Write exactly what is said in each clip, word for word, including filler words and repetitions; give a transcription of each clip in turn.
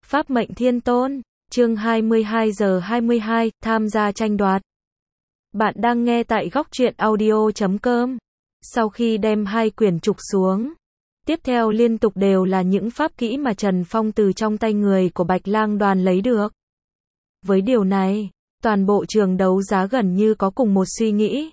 Pháp mệnh thiên tôn, chương hai mươi hai giờ hai mươi hai, tham gia tranh đoạt. Bạn đang nghe tại góc truyện audio chấm com. Sau khi đem hai quyển trục xuống, tiếp theo liên tục đều là những pháp kỹ mà Trần Phong từ trong tay người của Bạch Lang đoàn lấy được. Với điều này, toàn bộ trường đấu giá gần như có cùng một suy nghĩ.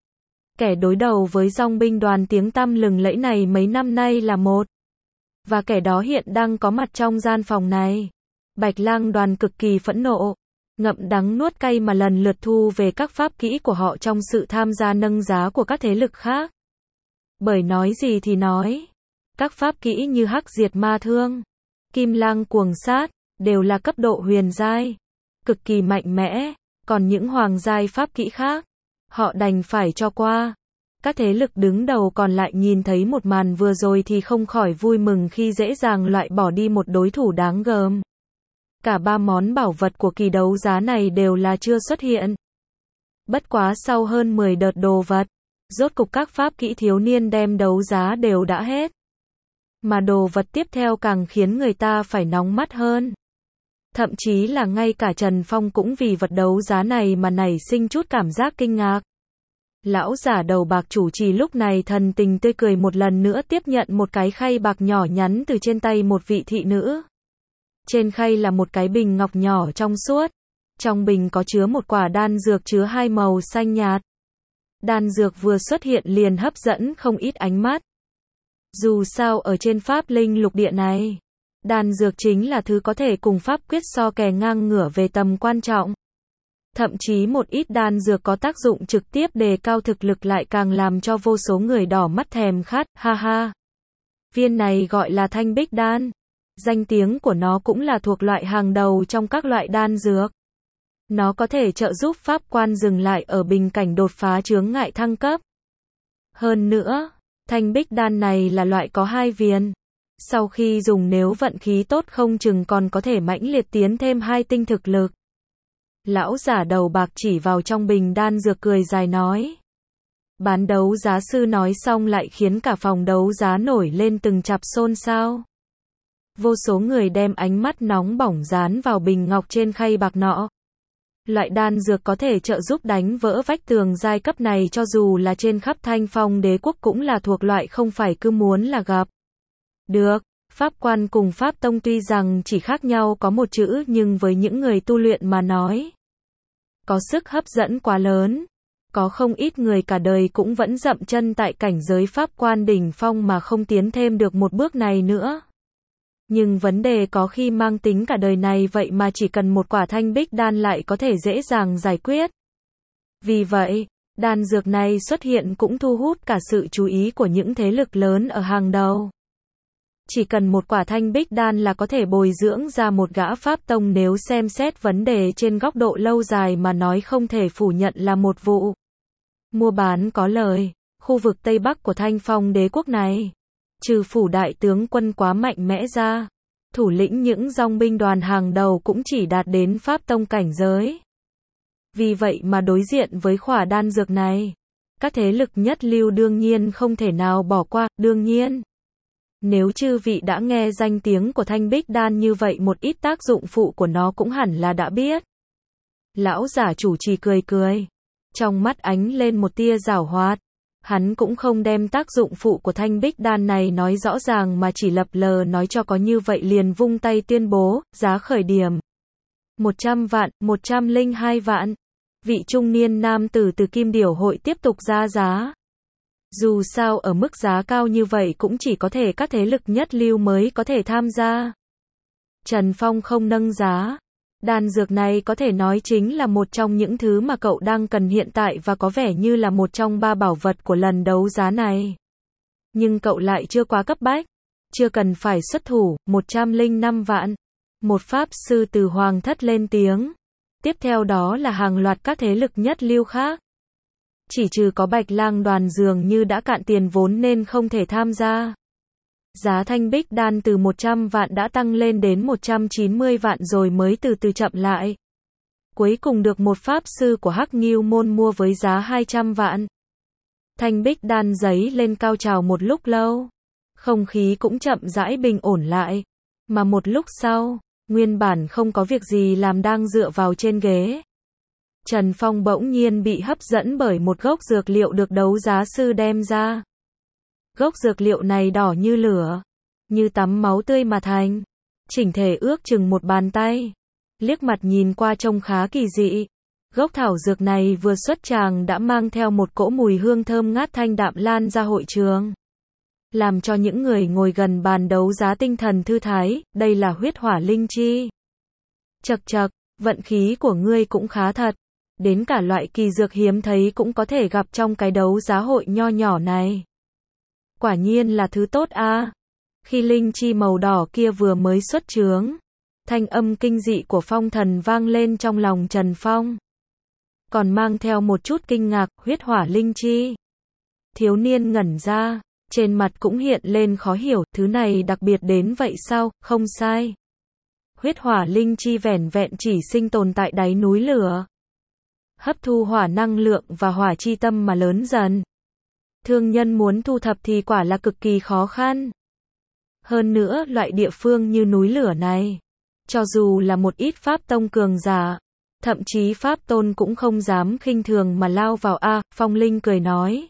Kẻ đối đầu với dòng binh đoàn tiếng tăm lừng lẫy này mấy năm nay là một. Và kẻ đó hiện đang có mặt trong gian phòng này. Bạch Lang đoàn cực kỳ phẫn nộ, ngậm đắng nuốt cay mà lần lượt thu về các pháp kỹ của họ trong sự tham gia nâng giá của các thế lực khác. Bởi nói gì thì nói, các pháp kỹ như Hắc Diệt Ma Thương, Kim Lang Cuồng Sát, đều là cấp độ huyền giai, cực kỳ mạnh mẽ, còn những hoàng giai pháp kỹ khác, họ đành phải cho qua. Các thế lực đứng đầu còn lại nhìn thấy một màn vừa rồi thì không khỏi vui mừng khi dễ dàng loại bỏ đi một đối thủ đáng gờm. Cả ba món bảo vật của kỳ đấu giá này đều là chưa xuất hiện. Bất quá sau hơn mười đợt đồ vật, rốt cục các pháp kỹ thiếu niên đem đấu giá đều đã hết. Mà đồ vật tiếp theo càng khiến người ta phải nóng mắt hơn. Thậm chí là ngay cả Trần Phong cũng vì vật đấu giá này mà nảy sinh chút cảm giác kinh ngạc. Lão giả đầu bạc chủ trì lúc này thần tình tươi cười một lần nữa tiếp nhận một cái khay bạc nhỏ nhắn từ trên tay một vị thị nữ. Trên khay là một cái bình ngọc nhỏ trong suốt. Trong bình có chứa một quả đan dược chứa hai màu xanh nhạt. Đan dược vừa xuất hiện liền hấp dẫn không ít ánh mắt. Dù sao ở trên Pháp Linh lục địa này, đan dược chính là thứ có thể cùng pháp quyết so kè ngang ngửa về tầm quan trọng. Thậm chí một ít đan dược có tác dụng trực tiếp đề cao thực lực lại càng làm cho vô số người đỏ mắt thèm khát, ha ha. Viên này gọi là Thanh Bích Đan. Danh tiếng của nó cũng là thuộc loại hàng đầu trong các loại đan dược. Nó có thể trợ giúp pháp quan dừng lại ở bình cảnh đột phá chướng ngại thăng cấp. Hơn nữa, Thanh Bích Đan này là loại có hai viên. Sau khi dùng nếu vận khí tốt không chừng còn có thể mãnh liệt tiến thêm hai tinh thực lực. Lão giả đầu bạc chỉ vào trong bình đan dược cười dài nói. Bán đấu giá sư nói xong lại khiến cả phòng đấu giá nổi lên từng chặp xôn xao. Vô số người đem ánh mắt nóng bỏng dán vào bình ngọc trên khay bạc nọ. Loại đan dược có thể trợ giúp đánh vỡ vách tường giai cấp này cho dù là trên khắp Thanh Phong đế quốc cũng là thuộc loại không phải cứ muốn là gặp. Được, pháp quan cùng pháp tông tuy rằng chỉ khác nhau có một chữ nhưng với những người tu luyện mà nói, có sức hấp dẫn quá lớn. Có không ít người cả đời cũng vẫn dậm chân tại cảnh giới pháp quan đỉnh phong mà không tiến thêm được một bước này nữa. Nhưng vấn đề có khi mang tính cả đời này vậy mà chỉ cần một quả Thanh Bích Đan lại có thể dễ dàng giải quyết. Vì vậy, đan dược này xuất hiện cũng thu hút cả sự chú ý của những thế lực lớn ở hàng đầu. Chỉ cần một quả Thanh Bích Đan là có thể bồi dưỡng ra một gã pháp tông nếu xem xét vấn đề trên góc độ lâu dài mà nói không thể phủ nhận là một vụ mua bán có lời. Khu vực Tây Bắc của Thanh Phong đế quốc này, trừ phủ đại tướng quân quá mạnh mẽ ra, thủ lĩnh những dòng binh đoàn hàng đầu cũng chỉ đạt đến pháp tông cảnh giới. Vì vậy mà đối diện với khỏa đan dược này, các thế lực nhất lưu đương nhiên không thể nào bỏ qua. Đương nhiên, nếu chư vị đã nghe danh tiếng của Thanh Bích Đan như vậy một ít tác dụng phụ của nó cũng hẳn là đã biết. Lão giả chủ trì cười cười, trong mắt ánh lên một tia giảo hoạt. Hắn cũng không đem tác dụng phụ của Thanh Bích Đan này nói rõ ràng mà chỉ lập lờ nói cho có như vậy liền vung tay tuyên bố, giá khởi điểm một trăm vạn, một trăm lẻ hai vạn. Vị trung niên nam tử từ Kim Điểu hội tiếp tục ra giá. Dù sao ở mức giá cao như vậy cũng chỉ có thể các thế lực nhất lưu mới có thể tham gia. Trần Phong không nâng giá. Đan dược này có thể nói chính là một trong những thứ mà cậu đang cần hiện tại và có vẻ như là một trong ba bảo vật của lần đấu giá này. Nhưng cậu lại chưa quá cấp bách, chưa cần phải xuất thủ. Một trăm lẻ năm vạn. Một pháp sư từ Hoàng thất lên tiếng. Tiếp theo đó là hàng loạt các thế lực nhất lưu khác. Chỉ trừ có Bạch Lang đoàn dường như đã cạn tiền vốn nên không thể tham gia. Giá Thanh Bích Đan từ một trăm vạn đã tăng lên đến một trăm chín mươi vạn rồi mới từ từ chậm lại. Cuối cùng được một pháp sư của Hắc Ngưu môn mua với giá hai trăm vạn. Thanh Bích Đan giấy lên cao trào một lúc lâu. Không khí cũng chậm rãi bình ổn lại. Mà một lúc sau, Nguyên bản không có việc gì làm đang dựa vào trên ghế. Trần Phong bỗng nhiên bị hấp dẫn bởi một gốc dược liệu được đấu giá sư đem ra. Gốc dược liệu này đỏ như lửa, như tắm máu tươi mà thành. Chỉnh thể ước chừng một bàn tay. Liếc mặt nhìn qua trông khá kỳ dị. Gốc thảo dược này vừa xuất tràng đã mang theo một cỗ mùi hương thơm ngát thanh đạm lan ra hội trường. Làm cho những người ngồi gần bàn đấu giá tinh thần thư thái, đây là huyết hỏa linh chi. Chậc chậc, vận khí của ngươi cũng khá thật. Đến cả loại kỳ dược hiếm thấy cũng có thể gặp trong cái đấu giá hội nho nhỏ này. Quả nhiên là thứ tốt a. Khi linh chi màu đỏ kia vừa mới xuất chướng, thanh âm kinh dị của phong thần vang lên trong lòng Trần Phong. Còn mang theo một chút kinh ngạc, huyết hỏa linh chi. Thiếu niên ngẩn ra, trên mặt cũng hiện lên khó hiểu, thứ này đặc biệt đến vậy sao? Không sai. Huyết hỏa linh chi vẻn vẹn chỉ sinh tồn tại đáy núi lửa. Hấp thu hỏa năng lượng và hỏa chi tâm mà lớn dần. Thương nhân muốn thu thập thì quả là cực kỳ khó khăn. Hơn nữa, loại địa phương như núi lửa này, cho dù là một ít pháp tông cường giả, thậm chí pháp tôn cũng không dám khinh thường mà lao vào a. Phong Linh cười nói.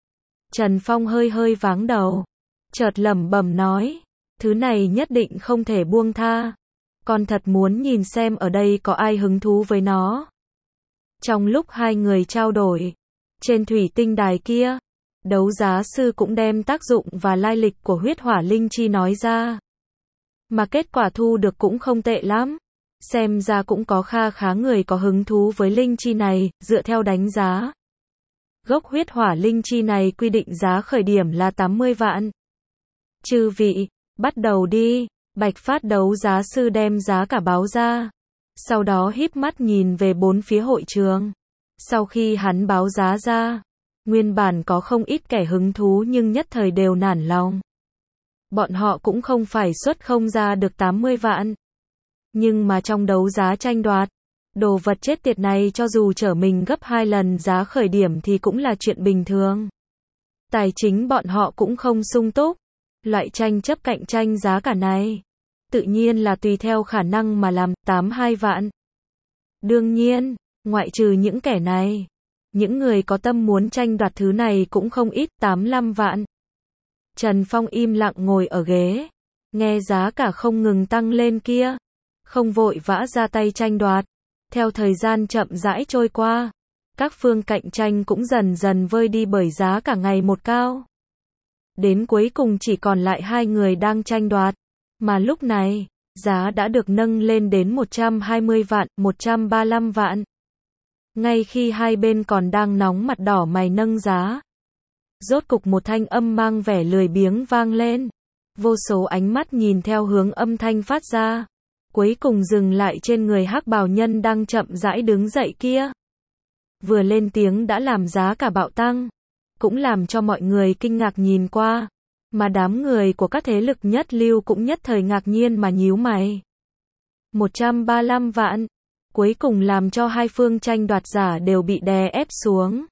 Trần Phong hơi hơi váng đầu, chợt lẩm bẩm nói, thứ này nhất định không thể buông tha. Con thật muốn nhìn xem ở đây có ai hứng thú với nó. Trong lúc hai người trao đổi, trên thủy tinh đài kia, đấu giá sư cũng đem tác dụng và lai lịch của huyết hỏa linh chi nói ra. Mà kết quả thu được cũng không tệ lắm. Xem ra cũng có kha khá người có hứng thú với linh chi này, dựa theo đánh giá. Gốc huyết hỏa linh chi này quy định giá khởi điểm là tám mươi vạn. Chư vị, bắt đầu đi. Bạch Phát đấu giá sư đem giá cả báo ra. Sau đó híp mắt nhìn về bốn phía hội trường. Sau khi hắn báo giá ra, nguyên bản có không ít kẻ hứng thú nhưng nhất thời đều nản lòng. Bọn họ cũng không phải xuất không ra được tám mươi vạn. Nhưng mà trong đấu giá tranh đoạt, đồ vật chết tiệt này cho dù trở mình gấp hai lần giá khởi điểm thì cũng là chuyện bình thường. Tài chính bọn họ cũng không sung túc. Loại tranh chấp cạnh tranh giá cả này, tự nhiên là tùy theo khả năng mà làm, tám mươi hai vạn. Đương nhiên, ngoại trừ những kẻ này, những người có tâm muốn tranh đoạt thứ này cũng không ít, tám mươi lăm vạn. Trần Phong im lặng ngồi ở ghế, nghe giá cả không ngừng tăng lên kia, không vội vã ra tay tranh đoạt. Theo thời gian chậm rãi trôi qua, các phương cạnh tranh cũng dần dần vơi đi bởi giá cả ngày một cao. Đến cuối cùng chỉ còn lại hai người đang tranh đoạt, mà lúc này, giá đã được nâng lên đến một trăm hai mươi vạn, một trăm ba mươi lăm vạn. Ngay khi hai bên còn đang nóng mặt đỏ mày nâng giá, rốt cục một thanh âm mang vẻ lười biếng vang lên. Vô số ánh mắt nhìn theo hướng âm thanh phát ra, cuối cùng dừng lại trên người hắc bào nhân đang chậm rãi đứng dậy kia. Vừa lên tiếng đã làm giá cả bạo tăng, cũng làm cho mọi người kinh ngạc nhìn qua, mà đám người của các thế lực nhất lưu cũng nhất thời ngạc nhiên mà nhíu mày. một trăm ba mươi lăm vạn, cuối cùng làm cho hai phương tranh đoạt giả đều bị đè ép xuống.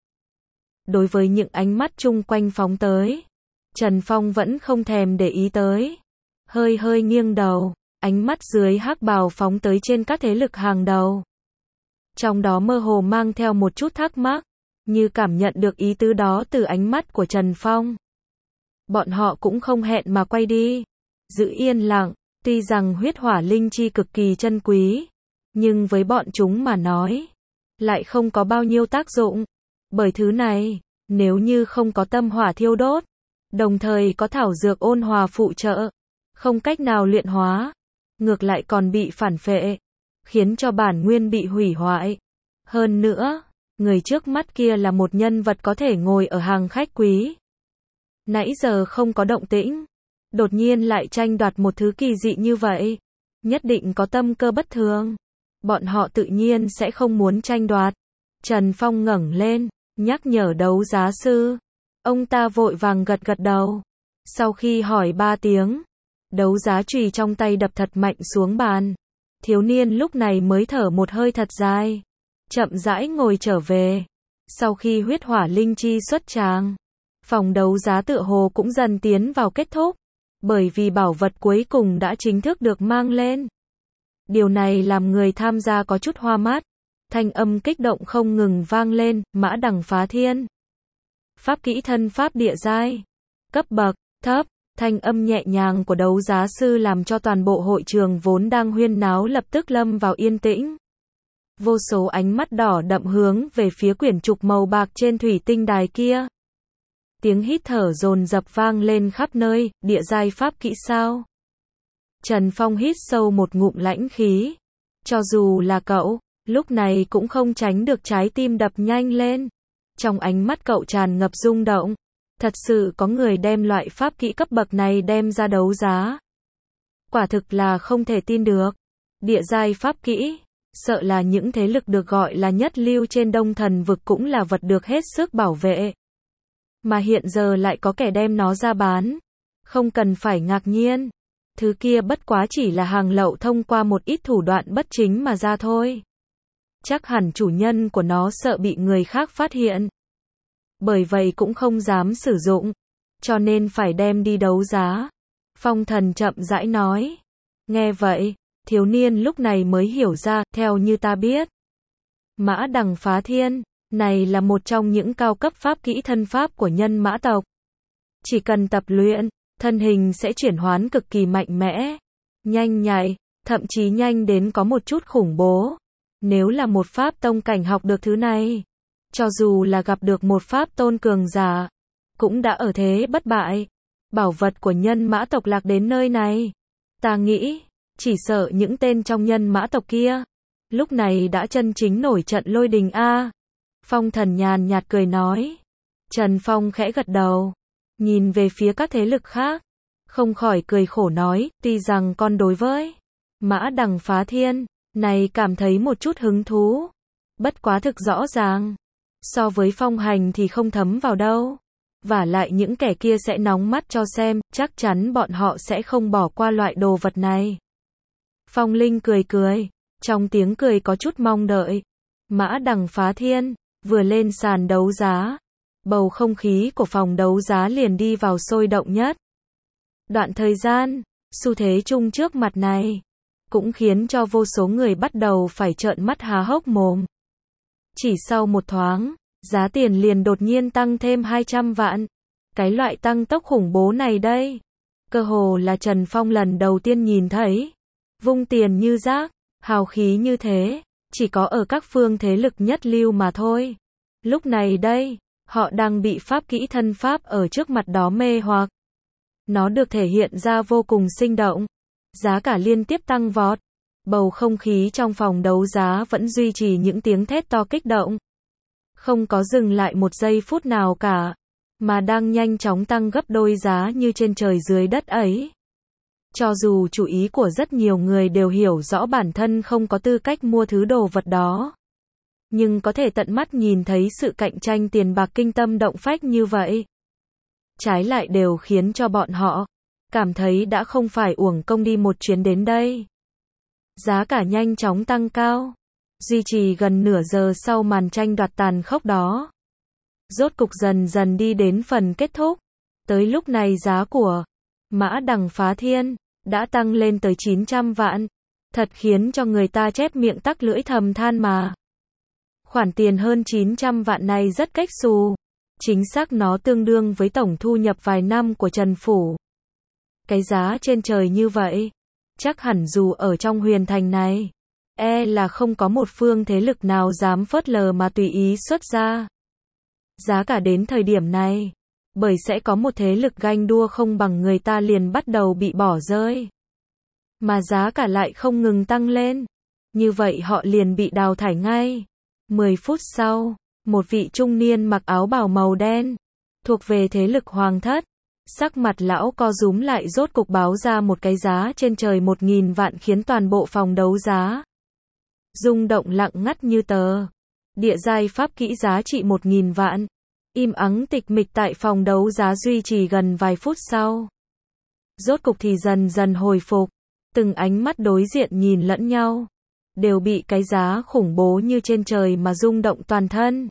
Đối với những ánh mắt chung quanh phóng tới, Trần Phong vẫn không thèm để ý tới, hơi hơi nghiêng đầu, ánh mắt dưới hắc bào phóng tới trên các thế lực hàng đầu. Trong đó mơ hồ mang theo một chút thắc mắc, như cảm nhận được ý tứ đó từ ánh mắt của Trần Phong. Bọn họ cũng không hẹn mà quay đi, giữ yên lặng. Tuy rằng huyết hỏa linh chi cực kỳ chân quý, nhưng với bọn chúng mà nói, lại không có bao nhiêu tác dụng. Bởi thứ này, nếu như không có tâm hỏa thiêu đốt, đồng thời có thảo dược ôn hòa phụ trợ, không cách nào luyện hóa, ngược lại còn bị phản phệ, khiến cho bản nguyên bị hủy hoại. Hơn nữa, người trước mắt kia là một nhân vật có thể ngồi ở hàng khách quý. Nãy giờ không có động tĩnh, đột nhiên lại tranh đoạt một thứ kỳ dị như vậy, nhất định có tâm cơ bất thường. Bọn họ tự nhiên sẽ không muốn tranh đoạt. Trần Phong ngẩng lên, nhắc nhở đấu giá sư. Ông ta vội vàng gật gật đầu. Sau khi hỏi ba tiếng, đấu giá chùy trong tay đập thật mạnh xuống bàn. Thiếu niên lúc này mới thở một hơi thật dài, chậm rãi ngồi trở về. Sau khi huyết hỏa linh chi xuất tràng, phòng đấu giá tựa hồ cũng dần tiến vào kết thúc, bởi vì bảo vật cuối cùng đã chính thức được mang lên. Điều này làm người tham gia có chút hoa mắt. Thanh âm kích động không ngừng vang lên, mã đằng phá thiên. Pháp kỹ thân pháp địa giai. Cấp bậc, thấp. Thanh âm nhẹ nhàng của đấu giá sư làm cho toàn bộ hội trường vốn đang huyên náo lập tức lâm vào yên tĩnh. Vô số ánh mắt đỏ đậm hướng về phía quyển trục màu bạc trên thủy tinh đài kia. Tiếng hít thở dồn dập vang lên khắp nơi, địa giai pháp kỹ sao? Trần Phong hít sâu một ngụm lãnh khí. Cho dù là cậu, lúc này cũng không tránh được trái tim đập nhanh lên. Trong ánh mắt cậu tràn ngập rung động. Thật sự có người đem loại pháp kỹ cấp bậc này đem ra đấu giá. Quả thực là không thể tin được. Địa giai pháp kỹ, sợ là những thế lực được gọi là nhất lưu trên Đông Thần vực cũng là vật được hết sức bảo vệ. Mà hiện giờ lại có kẻ đem nó ra bán. Không cần phải ngạc nhiên. Thứ kia bất quá chỉ là hàng lậu thông qua một ít thủ đoạn bất chính mà ra thôi. Chắc hẳn chủ nhân của nó sợ bị người khác phát hiện. Bởi vậy cũng không dám sử dụng. Cho nên phải đem đi đấu giá. Phong Thần chậm rãi nói. Nghe vậy, thiếu niên lúc này mới hiểu ra, theo như ta biết. Mã đằng phá thiên, này là một trong những cao cấp pháp kỹ thân pháp của nhân mã tộc. Chỉ cần tập luyện, thân hình sẽ chuyển hoán cực kỳ mạnh mẽ, nhanh nhạy, thậm chí nhanh đến có một chút khủng bố. Nếu là một pháp tông cảnh học được thứ này, cho dù là gặp được một pháp tôn cường giả, cũng đã ở thế bất bại. Bảo vật của nhân mã tộc lạc đến nơi này, ta nghĩ, chỉ sợ những tên trong nhân mã tộc kia, lúc này đã chân chính nổi trận lôi đình a. Phong Thần nhàn nhạt cười nói. Trần Phong khẽ gật đầu, nhìn về phía các thế lực khác, không khỏi cười khổ nói, tuy rằng con đối với mã đằng phá thiên này cảm thấy một chút hứng thú, bất quá thực rõ ràng, so với Phong Hành thì không thấm vào đâu. Vả lại những kẻ kia sẽ nóng mắt cho xem, chắc chắn bọn họ sẽ không bỏ qua loại đồ vật này. Phong Linh cười cười, trong tiếng cười có chút mong đợi. Mã đằng phá thiên, vừa lên sàn đấu giá, bầu không khí của phòng đấu giá liền đi vào sôi động nhất. Đoạn thời gian, xu thế chung trước mặt này, cũng khiến cho vô số người bắt đầu phải trợn mắt há hốc mồm. Chỉ sau một thoáng, giá tiền liền đột nhiên tăng thêm hai trăm vạn. Cái loại tăng tốc khủng bố này đây, cơ hồ là Trần Phong lần đầu tiên nhìn thấy. Vung tiền như rác, hào khí như thế, chỉ có ở các phương thế lực nhất lưu mà thôi. Lúc này đây, họ đang bị pháp kỹ thân pháp ở trước mặt đó mê hoặc. Nó được thể hiện ra vô cùng sinh động. Giá cả liên tiếp tăng vọt. Bầu không khí trong phòng đấu giá vẫn duy trì những tiếng thét to kích động. Không có dừng lại một giây phút nào cả, mà đang nhanh chóng tăng gấp đôi giá như trên trời dưới đất ấy. Cho dù chủ ý của rất nhiều người đều hiểu rõ bản thân không có tư cách mua thứ đồ vật đó, nhưng có thể tận mắt nhìn thấy sự cạnh tranh tiền bạc kinh tâm động phách như vậy, trái lại đều khiến cho bọn họ cảm thấy đã không phải uổng công đi một chuyến đến đây. Giá cả nhanh chóng tăng cao, duy trì gần nửa giờ sau màn tranh đoạt tàn khốc đó. Rốt cục dần dần đi đến phần kết thúc. Tới lúc này giá của mã đằng phá thiên đã tăng lên tới chín trăm vạn. Thật khiến cho người ta chép miệng tắc lưỡi thầm than mà. Khoản tiền hơn chín trăm vạn này rất cách xù. Chính xác nó tương đương với tổng thu nhập vài năm của Trần Phủ. Cái giá trên trời như vậy, chắc hẳn dù ở trong huyền thành này, e là không có một phương thế lực nào dám phớt lờ mà tùy ý xuất ra. Giá cả đến thời điểm này, bởi sẽ có một thế lực ganh đua không bằng người ta liền bắt đầu bị bỏ rơi. Mà giá cả lại không ngừng tăng lên. Như vậy họ liền bị đào thải ngay. mười phút sau, một vị trung niên mặc áo bào màu đen, thuộc về thế lực hoàng thất, sắc mặt lão co rúm lại rốt cục báo ra một cái giá trên trời một nghìn vạn khiến toàn bộ phòng đấu giá rung động lặng ngắt như tờ. Địa giai pháp kỹ giá trị một nghìn vạn. Im ắng tịch mịch tại phòng đấu giá duy trì gần vài phút sau. Rốt cục thì dần dần hồi phục. Từng ánh mắt đối diện nhìn lẫn nhau, đều bị cái giá khủng bố như trên trời mà rung động toàn thân.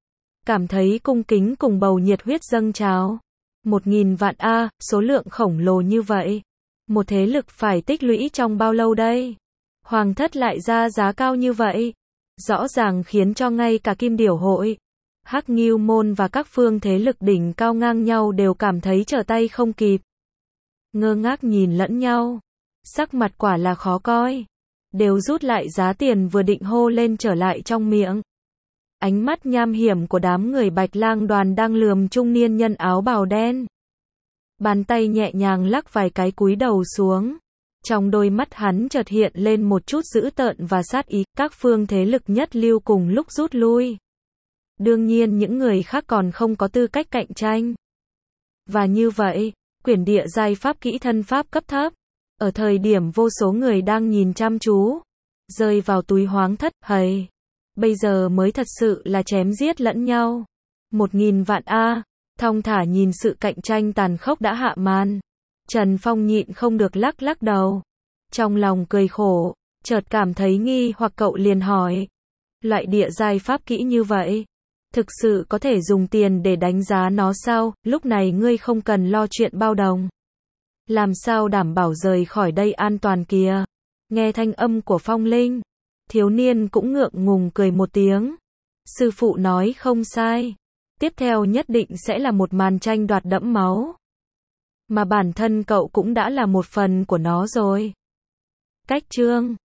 Cảm thấy cung kính cùng bầu nhiệt huyết dâng trào. Một nghìn vạn a, à, số lượng khổng lồ như vậy. Một thế lực phải tích lũy trong bao lâu đây? Hoàng thất lại ra giá cao như vậy. Rõ ràng khiến cho ngay cả Kim Điểu Hội, Hắc Ngưu Môn và các phương thế lực đỉnh cao ngang nhau đều cảm thấy trở tay không kịp. Ngơ ngác nhìn lẫn nhau. Sắc mặt quả là khó coi. Đều rút lại giá tiền vừa định hô lên trở lại trong miệng. Ánh mắt nham hiểm của đám người Bạch Lang đoàn đang lườm trung niên nhân áo bào đen. Bàn tay nhẹ nhàng lắc vài cái cúi đầu xuống. Trong đôi mắt hắn chợt hiện lên một chút dữ tợn và sát ý, các phương thế lực nhất lưu cùng lúc rút lui. Đương nhiên những người khác còn không có tư cách cạnh tranh. Và như vậy, quyển địa giai pháp kỹ thân pháp cấp thấp, ở thời điểm vô số người đang nhìn chăm chú, rơi vào túi Hoàng thất, hầy. Bây giờ mới thật sự là chém giết lẫn nhau. Một nghìn vạn a, thong thả nhìn sự cạnh tranh tàn khốc đã hạ màn. Trần Phong nhịn không được lắc lắc đầu. Trong lòng cười khổ, chợt cảm thấy nghi hoặc cậu liền hỏi. Loại địa giai pháp kỹ như vậy, thực sự có thể dùng tiền để đánh giá nó sao? Lúc này ngươi không cần lo chuyện bao đồng. Làm sao đảm bảo rời khỏi đây an toàn kìa? Nghe thanh âm của Phong Linh, thiếu niên cũng ngượng ngùng cười một tiếng. Sư phụ nói không sai. Tiếp theo nhất định sẽ là một màn tranh đoạt đẫm máu. Mà bản thân cậu cũng đã là một phần của nó rồi. Cách chương